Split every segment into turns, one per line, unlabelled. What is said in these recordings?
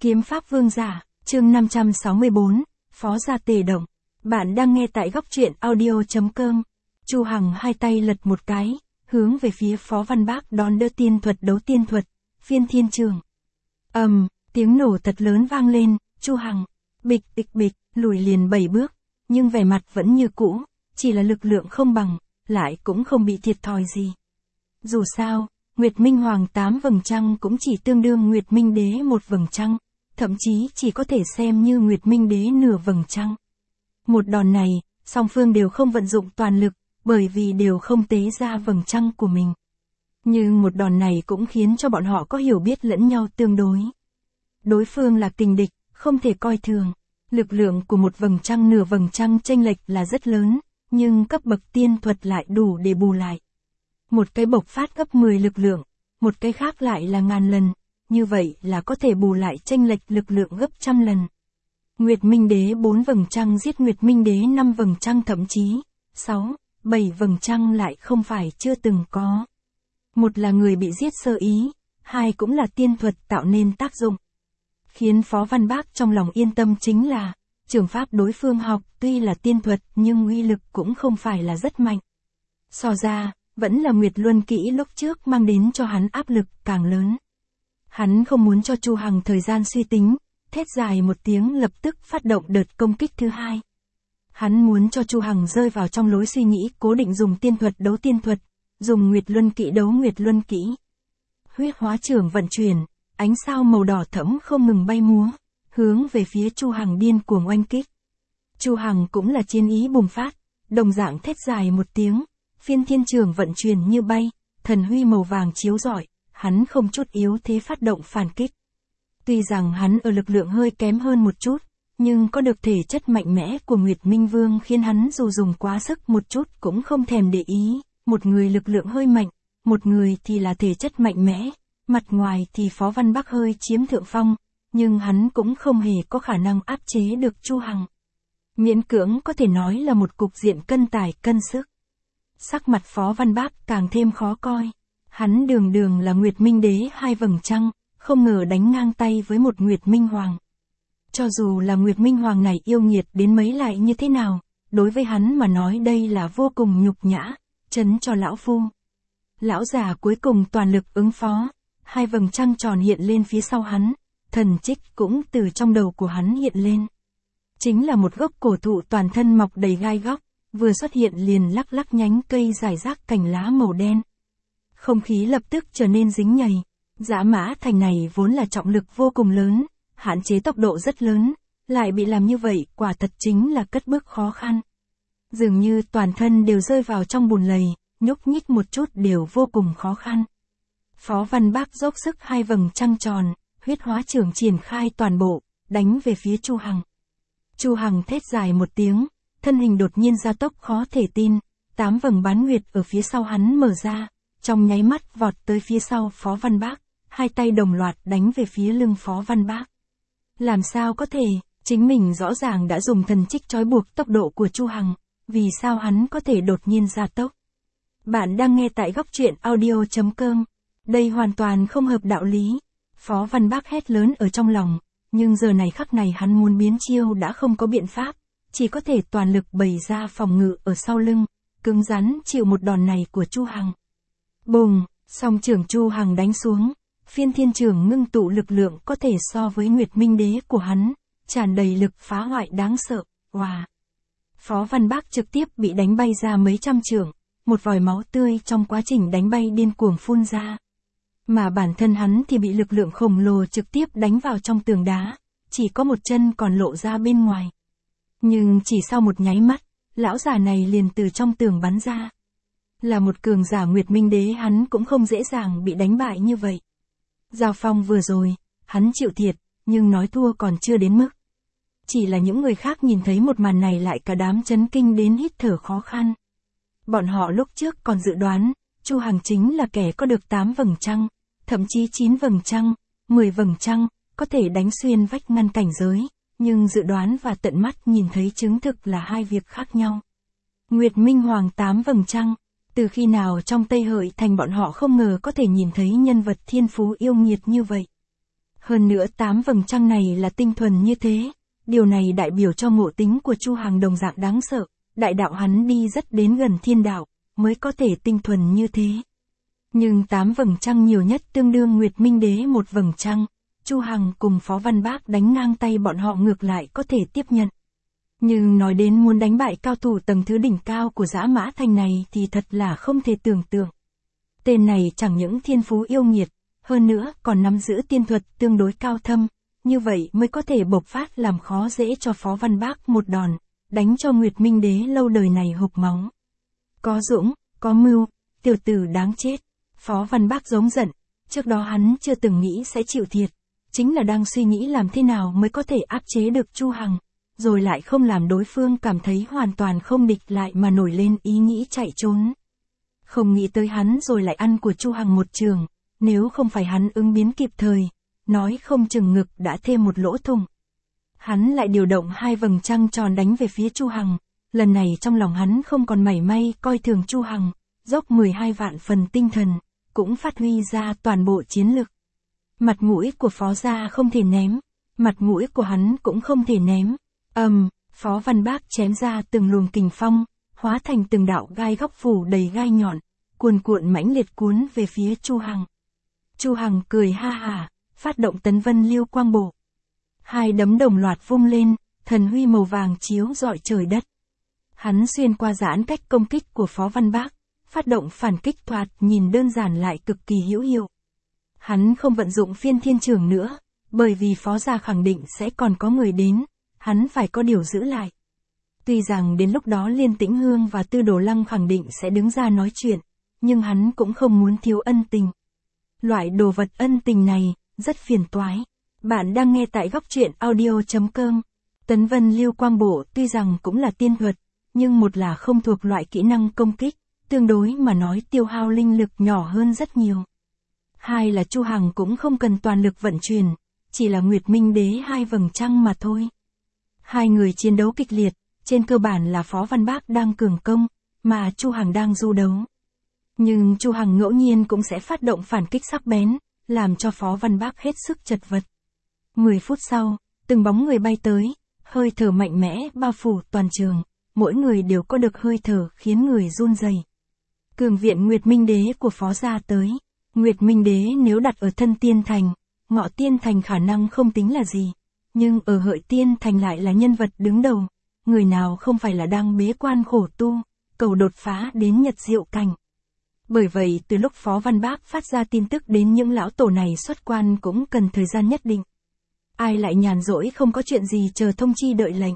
Kiếm pháp vương giả, chương 564, Phó gia Tề Động. Bạn đang nghe tại góc truyện audio.com. Chu Hằng hai tay lật một cái, hướng về phía Phó Văn Bác đón đỡ tiên thuật đấu tiên thuật, phiên thiên trường. Tiếng nổ thật lớn vang lên, Chu Hằng, bịch bịch bịch, lùi liền 7 bước, nhưng vẻ mặt vẫn như cũ, chỉ là lực lượng không bằng, lại cũng không bị thiệt thòi gì. Dù sao, Nguyệt Minh Hoàng 8 vầng trăng cũng chỉ tương đương Nguyệt Minh Đế 1 vầng trăng, thậm chí chỉ có thể xem như Nguyệt Minh Đế nửa vầng trăng. Một đòn này, song phương đều không vận dụng toàn lực, bởi vì đều không tế ra vầng trăng của mình. Nhưng một đòn này cũng khiến cho bọn họ có hiểu biết lẫn nhau tương đối. Đối phương là kình địch, không thể coi thường. Lực lượng của một vầng trăng nửa vầng trăng chênh lệch là rất lớn, nhưng cấp bậc tiên thuật lại đủ để bù lại. Một cái bộc phát gấp 10 lực lượng, một cái khác lại là ngàn lần, như vậy là có thể bù lại chênh lệch lực lượng gấp trăm lần. Nguyệt Minh Đế 4 vầng trăng giết Nguyệt Minh Đế 5 vầng trăng, thậm chí 6, 7 vầng trăng lại không phải chưa từng có. Một là người bị giết sơ ý, hai cũng là tiên thuật tạo nên tác dụng. Khiến Phó Văn Bác trong lòng yên tâm chính là, trường pháp đối phương học tuy là tiên thuật nhưng uy lực cũng không phải là rất mạnh. So ra, vẫn là Nguyệt Luân Kỹ lúc trước mang đến cho hắn áp lực càng lớn. Hắn không muốn cho Chu Hằng thời gian suy tính, thét dài một tiếng lập tức phát động đợt công kích thứ hai. Hắn muốn cho Chu Hằng rơi vào trong lối suy nghĩ cố định dùng tiên thuật đấu tiên thuật, dùng Nguyệt Luân Kỹ đấu Nguyệt Luân Kỹ. Huyết hóa trưởng vận chuyển, ánh sao màu đỏ thẫm không ngừng bay múa, hướng về phía Chu Hằng điên cuồng oanh kích. Chu Hằng cũng là chiến ý bùng phát, đồng dạng thét dài một tiếng, phiên thiên trường vận chuyển như bay, thần huy màu vàng chiếu rọi, hắn không chút yếu thế phát động phản kích. Tuy rằng hắn ở lực lượng hơi kém hơn một chút, nhưng có được thể chất mạnh mẽ của Nguyệt Minh Vương khiến hắn dù dùng quá sức một chút cũng không thèm để ý, một người lực lượng hơi mạnh, một người thì là thể chất mạnh mẽ, mặt ngoài thì Phó Văn Bác hơi chiếm thượng phong, nhưng hắn cũng không hề có khả năng áp chế được Chu Hằng. Miễn cưỡng có thể nói là một cục diện cân tài cân sức. Sắc mặt Phó Văn Bác càng thêm khó coi. Hắn đường đường là Nguyệt Minh Đế 2 vầng trăng, không ngờ đánh ngang tay với một Nguyệt Minh Hoàng. Cho dù là Nguyệt Minh Hoàng này yêu nghiệt đến mấy lại như thế nào, đối với hắn mà nói đây là vô cùng nhục nhã, trấn cho lão phu. Lão già cuối cùng toàn lực ứng phó, 2 vầng trăng tròn hiện lên phía sau hắn, thần trích cũng từ trong đầu của hắn hiện lên. Chính là một gốc cổ thụ toàn thân mọc đầy gai góc, vừa xuất hiện liền lắc lắc nhánh cây rải rác cành lá màu đen. Không khí lập tức trở nên dính nhầy. Dã Mã Thành này vốn là trọng lực vô cùng lớn, hạn chế tốc độ rất lớn, lại bị làm như vậy quả thật chính là cất bước khó khăn. Dường như toàn thân đều rơi vào trong bùn lầy, nhúc nhích một chút đều vô cùng khó khăn. Phó Văn Bác dốc sức 2 vầng trăng tròn, huyết hóa trưởng triển khai toàn bộ, đánh về phía Chu Hằng. Chu Hằng thét dài một tiếng, thân hình đột nhiên gia tốc khó thể tin, 8 vầng bán nguyệt ở phía sau hắn mở ra, trong nháy mắt vọt tới phía sau Phó Văn Bác, hai tay đồng loạt đánh về phía lưng Phó Văn Bác. Làm sao có thể, chính mình rõ ràng đã dùng thần trích trói buộc tốc độ của Chu Hằng, vì sao hắn có thể đột nhiên gia tốc? Bạn đang nghe tại góc truyện audio.com. Đây hoàn toàn không hợp đạo lý. Phó Văn Bác hét lớn ở trong lòng, nhưng giờ này khắc này hắn muốn biến chiêu đã không có biện pháp, chỉ có thể toàn lực bày ra phòng ngự ở sau lưng, cứng rắn chịu một đòn này của Chu Hằng. Bùng, song trưởng Chu Hằng đánh xuống, phiên thiên trường ngưng tụ lực lượng có thể so với Nguyệt Minh Đế của hắn, tràn đầy lực phá hoại đáng sợ. Wow. Phó Văn Bác trực tiếp bị đánh bay ra mấy trăm trượng, một vòi máu tươi trong quá trình đánh bay điên cuồng phun ra. Mà bản thân hắn thì bị lực lượng khổng lồ trực tiếp đánh vào trong tường đá, chỉ có một chân còn lộ ra bên ngoài. Nhưng chỉ sau một nháy mắt, lão già này liền từ trong tường bắn ra. Là một cường giả Nguyệt Minh Đế hắn cũng không dễ dàng bị đánh bại như vậy. Giao phong vừa rồi, hắn chịu thiệt, nhưng nói thua còn chưa đến mức. Chỉ là những người khác nhìn thấy một màn này lại cả đám chấn kinh đến hít thở khó khăn. Bọn họ lúc trước còn dự đoán, Chu Hằng chính là kẻ có được 8 vầng trăng, thậm chí 9 vầng trăng, 10 vầng trăng, có thể đánh xuyên vách ngăn cảnh giới, nhưng dự đoán và tận mắt nhìn thấy chứng thực là hai việc khác nhau. Nguyệt Minh Hoàng 8 vầng trăng, từ khi nào trong Tây Hợi Thành bọn họ không ngờ có thể nhìn thấy nhân vật thiên phú yêu nghiệt như vậy. Hơn nữa 8 vầng trăng này là tinh thuần như thế, điều này đại biểu cho ngộ tính của Chu Hằng đồng dạng đáng sợ, đại đạo hắn đi rất đến gần thiên đạo, mới có thể tinh thuần như thế. Nhưng 8 vầng trăng nhiều nhất tương đương Nguyệt Minh Đế một vầng trăng, Chu Hằng cùng Phó Văn Bác đánh ngang tay bọn họ ngược lại có thể tiếp nhận. Nhưng nói đến muốn đánh bại cao thủ tầng thứ đỉnh cao của Dã Mã Thành này thì thật là không thể tưởng tượng. Tên này chẳng những thiên phú yêu nghiệt, hơn nữa còn nắm giữ tiên thuật tương đối cao thâm, như vậy mới có thể bộc phát làm khó dễ cho Phó Văn Bác một đòn, đánh cho Nguyệt Minh Đế lâu đời này hộc máu. Có dũng, có mưu, tiểu tử đáng chết. Phó Văn Bác giống giận, trước đó hắn chưa từng nghĩ sẽ chịu thiệt, chính là đang suy nghĩ làm thế nào mới có thể áp chế được Chu Hằng, rồi lại không làm đối phương cảm thấy hoàn toàn không địch lại mà nổi lên ý nghĩ chạy trốn. Không nghĩ tới hắn rồi lại ăn của Chu Hằng một trường, nếu không phải hắn ứng biến kịp thời, nói không chừng ngực đã thêm một lỗ thủng. Hắn lại điều động 2 vầng trăng tròn đánh về phía Chu Hằng, lần này trong lòng hắn không còn mảy may coi thường Chu Hằng, dốc 12 vạn phần tinh thần, cũng phát huy ra toàn bộ chiến lực. Mặt mũi của Phó gia không thể ném, mặt mũi của hắn cũng không thể ném. Phó Văn Bác chém ra từng luồng kình phong, hóa thành từng đạo gai góc phủ đầy gai nhọn, cuồn cuộn mãnh liệt cuốn về phía Chu Hằng. Chu Hằng cười ha hả, phát động Tấn Vân Liêu Quang Bộ. 2 đấm đồng loạt vung lên, thần huy màu vàng chiếu rọi trời đất. Hắn xuyên qua giãn cách công kích của Phó Văn Bác, phát động phản kích thoạt nhìn đơn giản lại cực kỳ hữu hiệu. Hắn không vận dụng phiên thiên trường nữa, bởi vì Phó gia khẳng định sẽ còn có người đến, hắn phải có điều giữ lại. Tuy rằng đến lúc đó Liên Tĩnh Hương và Tư Đồ Lăng khẳng định sẽ đứng ra nói chuyện, nhưng hắn cũng không muốn thiếu ân tình. Loại đồ vật ân tình này, rất phiền toái. Bạn đang nghe tại góc truyện audio.com. Tấn Vân Liêu Quang Bộ tuy rằng cũng là tiên thuật, nhưng một là không thuộc loại kỹ năng công kích, tương đối mà nói tiêu hao linh lực nhỏ hơn rất nhiều. 2 là Chu Hằng cũng không cần toàn lực vận chuyển, chỉ là Nguyệt Minh Đế 2 vầng trăng mà thôi. 2 người chiến đấu kịch liệt, trên cơ bản là Phó Văn Bác đang cường công, mà Chu Hằng đang du đấu. Nhưng Chu Hằng ngẫu nhiên cũng sẽ phát động phản kích sắc bén, làm cho Phó Văn Bác hết sức chật vật. 10 phút sau, từng bóng người bay tới, hơi thở mạnh mẽ bao phủ toàn trường, mỗi người đều có được hơi thở khiến người run rẩy. Cường viện Nguyệt Minh Đế của Phó gia tới. Nguyệt Minh Đế nếu đặt ở Thân Tiên Thành, Ngọ Tiên Thành khả năng không tính là gì, nhưng ở Hợi Tiên Thành lại là nhân vật đứng đầu, người nào không phải là đang bế quan khổ tu, cầu đột phá đến Nhật Diệu Cảnh. Bởi vậy từ lúc Phó Văn Bác phát ra tin tức đến những lão tổ này xuất quan cũng cần thời gian nhất định. Ai lại nhàn rỗi không có chuyện gì chờ thông chi đợi lệnh.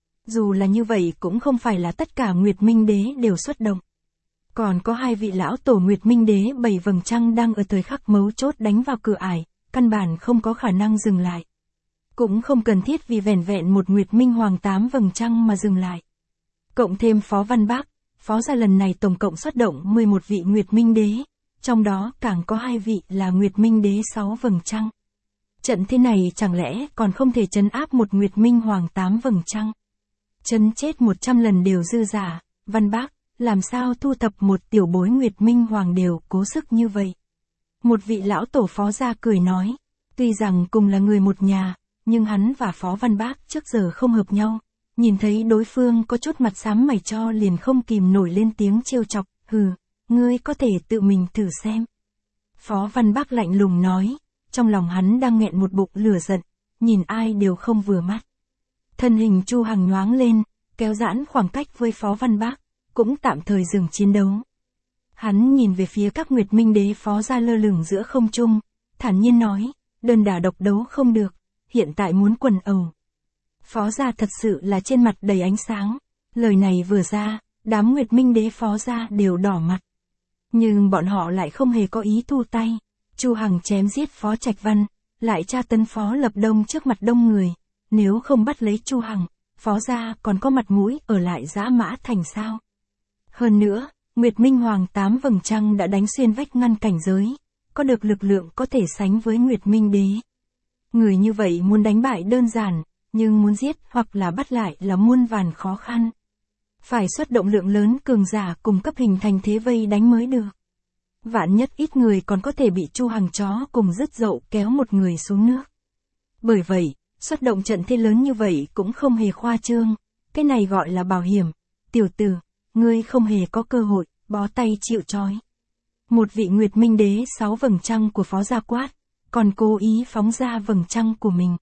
Dù là như vậy cũng không phải là tất cả Nguyệt Minh Đế đều xuất động. Còn có 2 vị lão tổ Nguyệt Minh Đế 7 vầng trăng đang ở thời khắc mấu chốt đánh vào cửa ải, căn bản không có khả năng dừng lại. Cũng không cần thiết vì vẻn vẹn một Nguyệt Minh Hoàng 8 vầng trăng mà dừng lại. Cộng thêm Phó Văn Bác, Phó gia lần này tổng cộng xuất động 11 vị Nguyệt Minh Đế, trong đó càng có 2 vị là Nguyệt Minh Đế 6 vầng trăng. Trận thế này chẳng lẽ còn không thể trấn áp một Nguyệt Minh Hoàng 8 vầng trăng? Trấn chết 100 lần đều dư giả, Văn Bác, làm sao thu thập một tiểu bối Nguyệt Minh Hoàng đều cố sức như vậy? Một vị lão tổ Phó gia cười nói, tuy rằng cùng là người một nhà, nhưng hắn và Phó Văn Bác trước giờ không hợp nhau, nhìn thấy đối phương có chút mặt xám mày cho liền không kìm nổi lên tiếng trêu chọc, ngươi có thể tự mình thử xem. Phó Văn Bác lạnh lùng nói, trong lòng hắn đang nghẹn một bụng lửa giận, nhìn ai đều không vừa mắt. Thân hình Chu Hằng nhoáng lên, kéo giãn khoảng cách với Phó Văn Bác, cũng tạm thời dừng chiến đấu. Hắn nhìn về phía các Nguyệt Minh Đế Phó gia lơ lửng giữa không trung, thản nhiên nói, đơn đả độc đấu không được, hiện tại muốn quần ẩu. Phó gia thật sự là trên mặt đầy ánh sáng, lời này vừa ra, đám Nguyệt Minh Đế Phó gia đều đỏ mặt. Nhưng bọn họ lại không hề có ý thu tay. Chu Hằng chém giết Phó Trạch Văn, lại tra tấn Phó Lập Đông trước mặt đông người, nếu không bắt lấy Chu Hằng, Phó gia còn có mặt mũi ở lại Dã Mã Thành sao? Hơn nữa, Nguyệt Minh Hoàng 8 vầng trăng đã đánh xuyên vách ngăn cảnh giới, có được lực lượng có thể sánh với Nguyệt Minh Đế. Người như vậy muốn đánh bại đơn giản, nhưng muốn giết hoặc là bắt lại là muôn vàn khó khăn. Phải xuất động lượng lớn cường giả cùng cấp hình thành thế vây đánh mới được. Vạn nhất ít người còn có thể bị Chu Hằng chó cùng dứt dậu kéo một người xuống nước. Bởi vậy, xuất động trận thế lớn như vậy cũng không hề khoa trương, cái này gọi là bảo hiểm. Tiểu tử, ngươi không hề có cơ hội, bó tay chịu trói. Một vị Nguyệt Minh Đế 6 vầng trăng của Phó Gia quát, còn cố ý phóng ra vầng trăng của mình.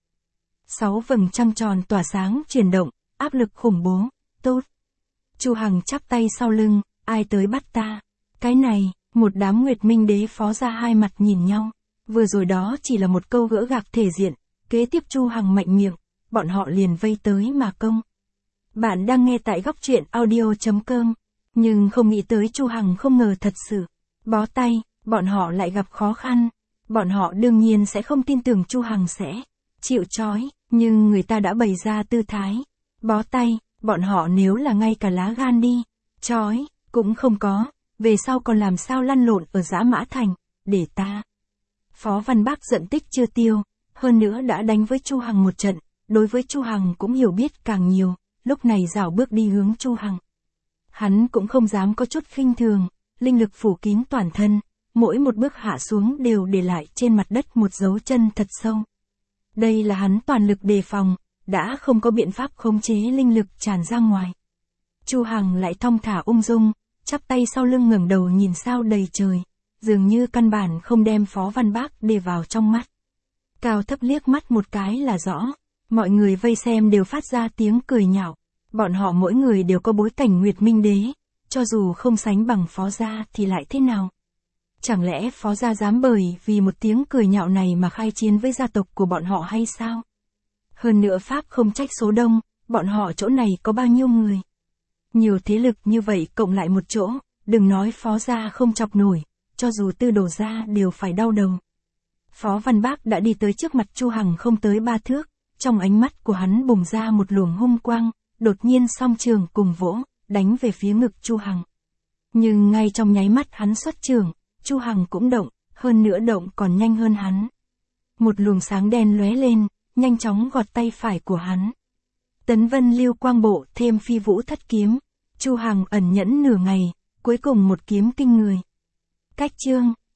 6 vầng trăng tròn tỏa sáng chuyển động, áp lực khủng bố, tốt. Chu Hằng chắp tay sau lưng, ai tới bắt ta? Cái này, một đám Nguyệt Minh Đế Phó Gia hai mặt nhìn nhau. Vừa rồi đó chỉ là một câu gỡ gạc thể diện, kế tiếp Chu Hằng mạnh miệng, bọn họ liền vây tới mà công. Bạn đang nghe tại góc truyện audio.com, nhưng không nghĩ tới Chu Hằng không ngờ thật sự. Bó tay, bọn họ lại gặp khó khăn. Bọn họ đương nhiên sẽ không tin tưởng Chu Hằng sẽ chịu trói, nhưng người ta đã bày ra tư thái. Bó tay, bọn họ nếu là ngay cả lá gan đi, trói, cũng không có, về sau còn làm sao lăn lộn ở Dã Mã Thành, để ta. Phó Văn Bác giận tích chưa tiêu, hơn nữa đã đánh với Chu Hằng một trận, đối với Chu Hằng cũng hiểu biết càng nhiều, lúc này rảo bước đi hướng Chu Hằng. Hắn cũng không dám có chút khinh thường, linh lực phủ kín toàn thân, mỗi một bước hạ xuống đều để lại trên mặt đất một dấu chân thật sâu. Đây là hắn toàn lực đề phòng, đã không có biện pháp khống chế linh lực tràn ra ngoài. Chu Hằng lại thong thả ung dung, chắp tay sau lưng ngẩng đầu nhìn sao đầy trời, dường như căn bản không đem Phó Văn Bác để vào trong mắt. Cao thấp liếc mắt một cái là rõ, mọi người vây xem đều phát ra tiếng cười nhạo, bọn họ mỗi người đều có bối cảnh Nguyệt Minh Đế, cho dù không sánh bằng Phó Gia thì lại thế nào? Chẳng lẽ Phó Gia dám bởi vì một tiếng cười nhạo này mà khai chiến với gia tộc của bọn họ hay sao? Hơn nữa Pháp không trách số đông, bọn họ chỗ này có bao nhiêu người? Nhiều thế lực như vậy cộng lại một chỗ, đừng nói Phó Gia không chọc nổi, cho dù Tư Đồ Gia đều phải đau đầu. Phó Văn Bác đã đi tới trước mặt Chu Hằng không tới 3 thước, trong ánh mắt của hắn bùng ra một luồng hung quang, đột nhiên song trường cùng vỗ, đánh về phía ngực Chu Hằng. Nhưng ngay trong nháy mắt hắn xuất trường, Chu Hằng cũng động, hơn nữa động còn nhanh hơn hắn. Một luồng sáng đen lóe lên, nhanh chóng gọt tay phải của hắn. Tấn Vân Lưu Quang Bộ thêm Phi Vũ Thất Kiếm, Chu Hằng ẩn nhẫn nửa ngày, cuối cùng một kiếm kinh người. Cách chương